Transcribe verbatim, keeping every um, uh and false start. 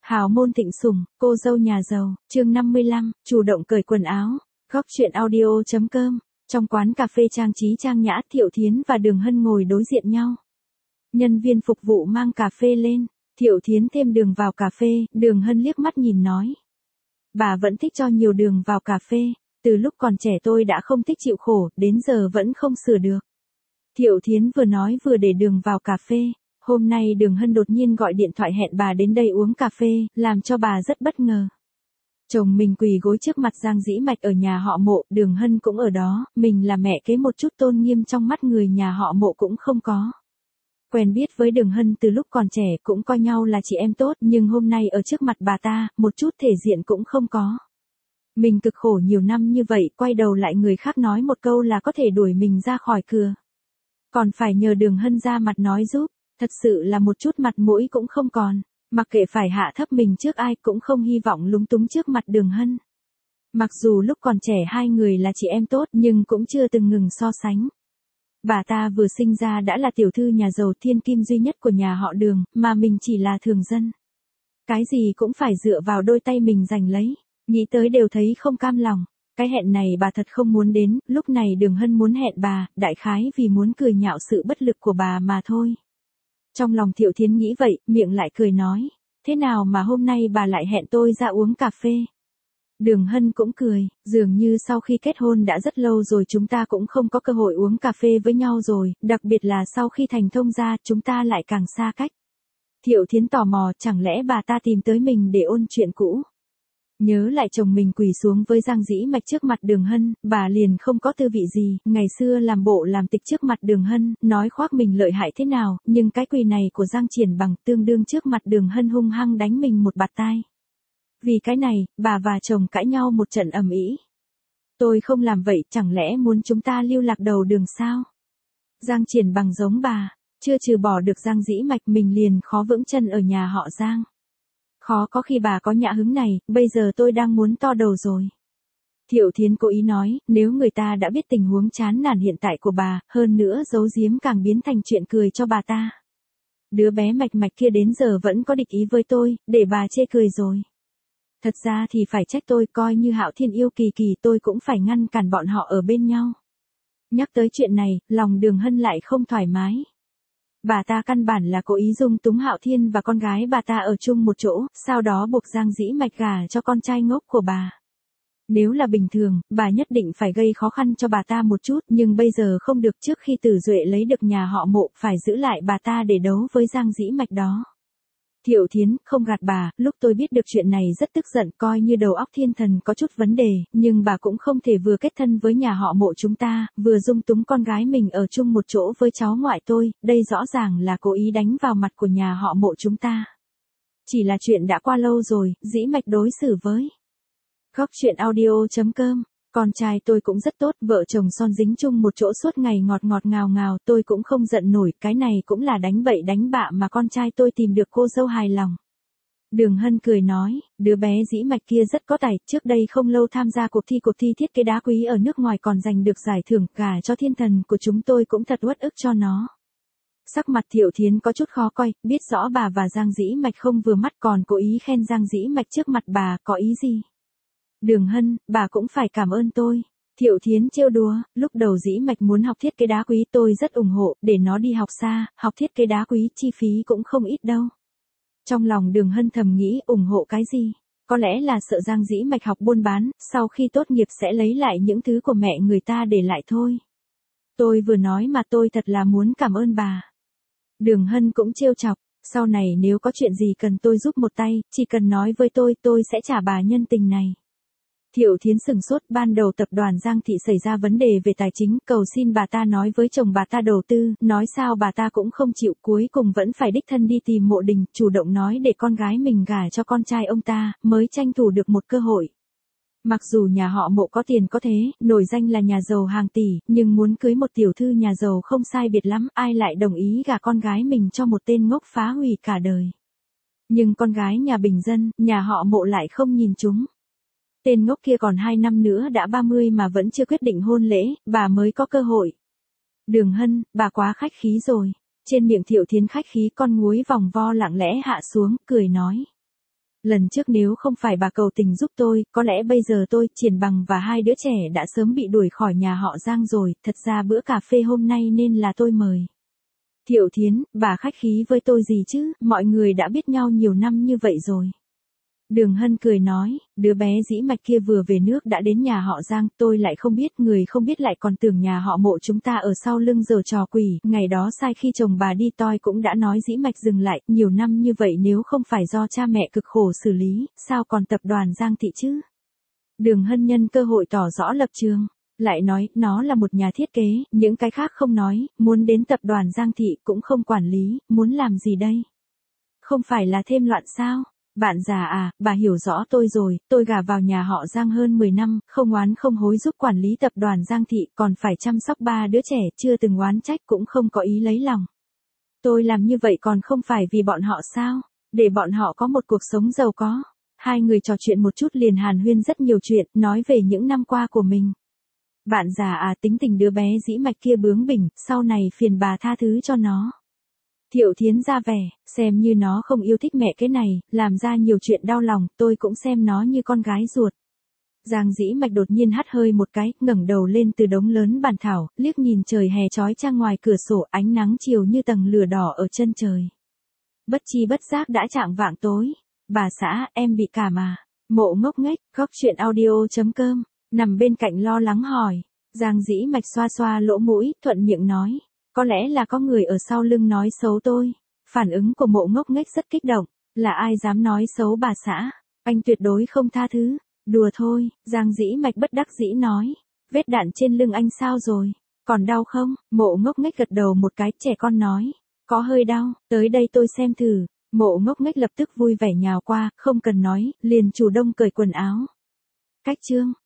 Hào môn thịnh sủng, cô dâu nhà giàu, chương năm mươi lăm, chủ động cởi quần áo. Góc chuyện audio chấm com. Trong quán cà phê trang trí trang nhã, Thiệu Thiến và Đường Hân ngồi đối diện nhau. Nhân viên phục vụ mang cà phê lên, Thiệu Thiến thêm đường vào cà phê, Đường Hân liếc mắt nhìn nói. Bà vẫn thích cho nhiều đường vào cà phê, từ lúc còn trẻ tôi đã không thích chịu khổ, đến giờ vẫn không sửa được. Thiệu Thiến vừa nói vừa để đường vào cà phê. Hôm nay Đường Hân đột nhiên gọi điện thoại hẹn bà đến đây uống cà phê, làm cho bà rất bất ngờ. Chồng mình quỳ gối trước mặt Giang Dĩ Mạch ở nhà họ Mộ, Đường Hân cũng ở đó, mình là mẹ kế một chút tôn nghiêm trong mắt người nhà họ Mộ cũng không có. Quen biết với Đường Hân từ lúc còn trẻ cũng coi nhau là chị em tốt, nhưng hôm nay ở trước mặt bà ta, một chút thể diện cũng không có. Mình cực khổ nhiều năm như vậy, quay đầu lại người khác nói một câu là có thể đuổi mình ra khỏi cửa. Còn phải nhờ Đường Hân ra mặt nói giúp. Thật sự là một chút mặt mũi cũng không còn, mặc kệ phải hạ thấp mình trước ai cũng không hy vọng lúng túng trước mặt Đường Hân. Mặc dù lúc còn trẻ hai người là chị em tốt nhưng cũng chưa từng ngừng so sánh. Bà ta vừa sinh ra đã là tiểu thư nhà giàu thiên kim duy nhất của nhà họ Đường, mà mình chỉ là thường dân. Cái gì cũng phải dựa vào đôi tay mình giành lấy, nghĩ tới đều thấy không cam lòng. Cái hẹn này bà thật không muốn đến, lúc này Đường Hân muốn hẹn bà, đại khái vì muốn cười nhạo sự bất lực của bà mà thôi. Trong lòng Thiệu Thiến nghĩ vậy, miệng lại cười nói, thế nào mà hôm nay bà lại hẹn tôi ra uống cà phê? Đường Hân cũng cười, dường như sau khi kết hôn đã rất lâu rồi chúng ta cũng không có cơ hội uống cà phê với nhau rồi, đặc biệt là sau khi thành thông gia chúng ta lại càng xa cách. Thiệu Thiến tò mò, chẳng lẽ bà ta tìm tới mình để ôn chuyện cũ? Nhớ lại chồng mình quỳ xuống với Giang Dĩ Mạch trước mặt Đường Hân, bà liền không có tư vị gì, ngày xưa làm bộ làm tịch trước mặt Đường Hân, nói khoác mình lợi hại thế nào, nhưng cái quỳ này của Giang Triển Bằng tương đương trước mặt Đường Hân hung hăng đánh mình một bạt tai. Vì cái này, bà và chồng cãi nhau một trận ầm ĩ. Tôi không làm vậy, chẳng lẽ muốn chúng ta lưu lạc đầu đường sao? Giang Triển Bằng giống bà, chưa trừ bỏ được Giang Dĩ Mạch mình liền khó vững chân ở nhà họ Giang. Khó có khi bà có nhã hứng này, bây giờ tôi đang muốn to đầu rồi. Thiệu Thiến cố ý nói, nếu người ta đã biết tình huống chán nản hiện tại của bà, hơn nữa giấu giếm càng biến thành chuyện cười cho bà ta. Đứa bé Mạch Mạch kia đến giờ vẫn có địch ý với tôi, để bà chê cười rồi. Thật ra thì phải trách tôi, coi như Hạo Thiên yêu Kỳ Kỳ tôi cũng phải ngăn cản bọn họ ở bên nhau. Nhắc tới chuyện này, lòng Đường Hân lại không thoải mái. Bà ta căn bản là cố ý dung túng Hạo Thiên và con gái bà ta ở chung một chỗ, sau đó buộc Giang Dĩ Mạch gả cho con trai ngốc của bà. Nếu là bình thường, bà nhất định phải gây khó khăn cho bà ta một chút, nhưng bây giờ không được, trước khi Tử Duệ lấy được nhà họ Mộ, phải giữ lại bà ta để đấu với Giang Dĩ Mạch đó. Thiệu Thiến, không gạt bà, lúc tôi biết được chuyện này rất tức giận, coi như đầu óc thiên thần có chút vấn đề, nhưng bà cũng không thể vừa kết thân với nhà họ Mộ chúng ta, vừa dung túng con gái mình ở chung một chỗ với cháu ngoại tôi, đây rõ ràng là cố ý đánh vào mặt của nhà họ Mộ chúng ta. Chỉ là chuyện đã qua lâu rồi, Dĩ Mạch đối xử với. Góc chuyện audio chấm com. Con trai tôi cũng rất tốt, vợ chồng son dính chung một chỗ suốt ngày ngọt ngọt ngào ngào, tôi cũng không giận nổi, cái này cũng là đánh bậy đánh bạ mà con trai tôi tìm được cô dâu hài lòng. Đường Hân cười nói, đứa bé Dĩ Mạch kia rất có tài, trước đây không lâu tham gia cuộc thi cuộc thi thiết kế đá quý ở nước ngoài còn giành được giải thưởng, gả cho thiên thần của chúng tôi cũng thật uất ức cho nó. Sắc mặt Thiệu Thiến có chút khó coi, biết rõ bà và Giang Dĩ Mạch không vừa mắt còn cố ý khen Giang Dĩ Mạch trước mặt bà, có ý gì? Đường Hân, bà cũng phải cảm ơn tôi. Thiệu Thiến trêu đùa, lúc đầu Dĩ Mạch muốn học thiết kế đá quý tôi rất ủng hộ, để nó đi học xa, học thiết kế đá quý chi phí cũng không ít đâu. Trong lòng Đường Hân thầm nghĩ ủng hộ cái gì? Có lẽ là sợ Giang Dĩ Mạch học buôn bán, sau khi tốt nghiệp sẽ lấy lại những thứ của mẹ người ta để lại thôi. Tôi vừa nói mà tôi thật là muốn cảm ơn bà. Đường Hân cũng trêu chọc, sau này nếu có chuyện gì cần tôi giúp một tay, chỉ cần nói với tôi, tôi sẽ trả bà nhân tình này. Thiệu Thiến sừng sốt, ban đầu tập đoàn Giang Thị xảy ra vấn đề về tài chính, cầu xin bà ta nói với chồng bà ta đầu tư, nói sao bà ta cũng không chịu, cuối cùng vẫn phải đích thân đi tìm Mộ Đình, chủ động nói để con gái mình gả cho con trai ông ta, mới tranh thủ được một cơ hội. Mặc dù nhà họ Mộ có tiền có thế, nổi danh là nhà giàu hàng tỷ, nhưng muốn cưới một tiểu thư nhà giàu không sai biệt lắm, ai lại đồng ý gả con gái mình cho một tên ngốc phá hủy cả đời. Nhưng con gái nhà bình dân, nhà họ Mộ lại không nhìn chúng. Tên ngốc kia còn hai năm nữa đã ba mươi mà vẫn chưa quyết định hôn lễ, bà mới có cơ hội. Đường Hân, bà quá khách khí rồi. Trên miệng Thiệu Thiến khách khí, con muối vòng vo lặng lẽ hạ xuống, cười nói. Lần trước nếu không phải bà cầu tình giúp tôi, có lẽ bây giờ tôi, Triển Bằng và hai đứa trẻ đã sớm bị đuổi khỏi nhà họ Giang rồi, thật ra bữa cà phê hôm nay nên là tôi mời. Thiệu Thiến, bà khách khí với tôi gì chứ, mọi người đã biết nhau nhiều năm như vậy rồi. Đường Hân cười nói, đứa bé dĩ mạch kia vừa về nước đã đến nhà họ Giang, tôi lại không biết, người không biết lại còn tưởng nhà họ Mộ chúng ta ở sau lưng giở trò quỷ, ngày đó sai khi chồng bà đi toi cũng đã nói dĩ mạch dừng lại, nhiều năm như vậy nếu không phải do cha mẹ cực khổ xử lý, sao còn tập đoàn Giang Thị chứ? Đường Hân nhân cơ hội tỏ rõ lập trường, lại nói, nó là một nhà thiết kế, những cái khác không nói, muốn đến tập đoàn Giang Thị cũng không quản lý, muốn làm gì đây? Không phải là thêm loạn sao? Bạn già à, bà hiểu rõ tôi rồi, tôi gả vào nhà họ Giang hơn mười năm, không oán không hối giúp quản lý tập đoàn Giang Thị, còn phải chăm sóc ba đứa trẻ, chưa từng oán trách cũng không có ý lấy lòng. Tôi làm như vậy còn không phải vì bọn họ sao? Để bọn họ có một cuộc sống giàu có. Hai người trò chuyện một chút liền hàn huyên rất nhiều chuyện, nói về những năm qua của mình. Bạn già à, tính tình đứa bé dĩ mạch kia bướng bỉnh, sau này phiền bà tha thứ cho nó. Thiệu Thiến ra vẻ, xem như nó không yêu thích mẹ cái này, làm ra nhiều chuyện đau lòng, tôi cũng xem nó như con gái ruột. Giang dĩ mạch đột nhiên hắt hơi một cái, ngẩng đầu lên từ đống lớn bàn thảo, liếc nhìn trời hè chói chang ngoài cửa sổ, ánh nắng chiều như tầng lửa đỏ ở chân trời. Bất chi bất giác đã chạng vạng tối. Bà xã, em bị cảm à? Mộ ngốc nghếch, góc chuyện audio chấm com, nằm bên cạnh lo lắng hỏi. Giang dĩ mạch xoa xoa lỗ mũi, thuận miệng nói. Có lẽ là có người ở sau lưng nói xấu tôi. Phản ứng của mộ ngốc nghếch rất kích động. Là ai dám nói xấu bà xã? Anh tuyệt đối không tha thứ. Đùa thôi, Giang dĩ mạch bất đắc dĩ nói. Vết đạn trên lưng anh sao rồi? Còn đau không? Mộ ngốc nghếch gật đầu một cái, trẻ con nói. Có hơi đau, tới đây tôi xem thử. Mộ ngốc nghếch lập tức vui vẻ nhào qua, không cần nói, liền chủ động cởi quần áo. Cách chương.